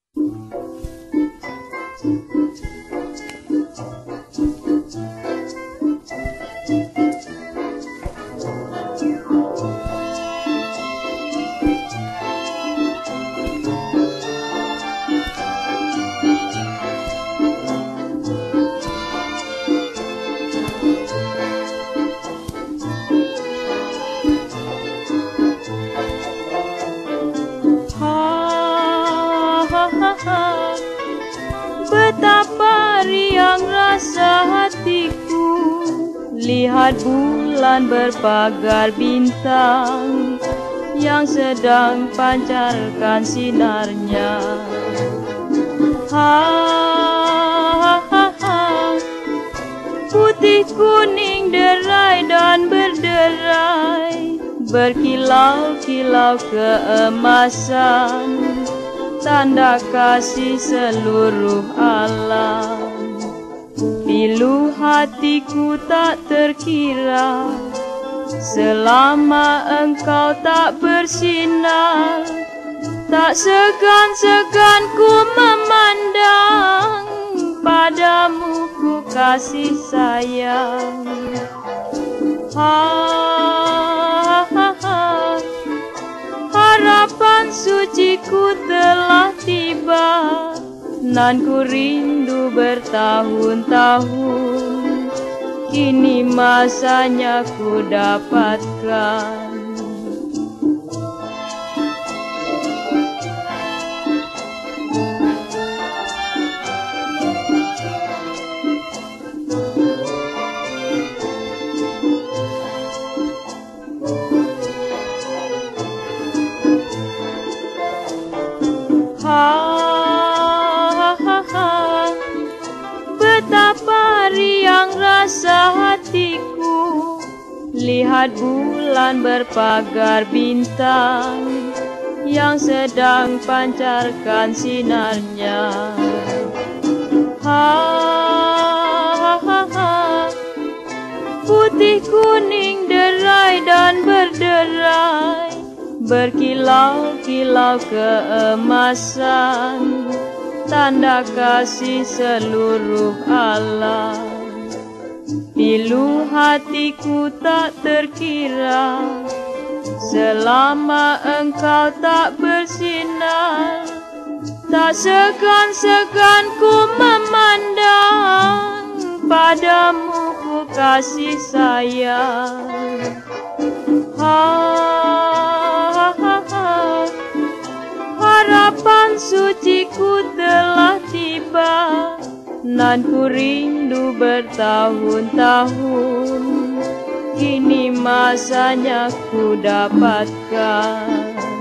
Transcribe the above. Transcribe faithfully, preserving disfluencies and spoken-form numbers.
Betapa riang rasa hatiku lihat bulan berpagar bintang yang sedang pancarkan sinarnya. Ha, ha, ha. Putih kuning derai dan berderai, berkilau-kilau keemasan, tanda kasih seluruh alam. Pilu hatiku tak terkira selama engkau tak bersinar. Tak segan-segan ku memandang padamu ku kasih sayang. Ha, ha, ha. Harapan suciku telah tiba, nan ku rindu bertahun-tahun, kini masanya ku dapatkan. Ha, ha, ha. Betapa riang rasa hatiku lihat bulan berpagar bintang yang sedang pancarkan sinarnya. Ha, ha, ha. Putih kuning derai dan berderai, berkilau-kilau keemasan, tanda kasih seluruh alam. Pilu hatiku tak terkira selama engkau tak bersinar. Tak segan-segan ku memandang padamu ku kasih sayang. Ha, harapan suciku telah tiba, nan ku rindu bertahun-tahun, kini masanya ku dapatkan.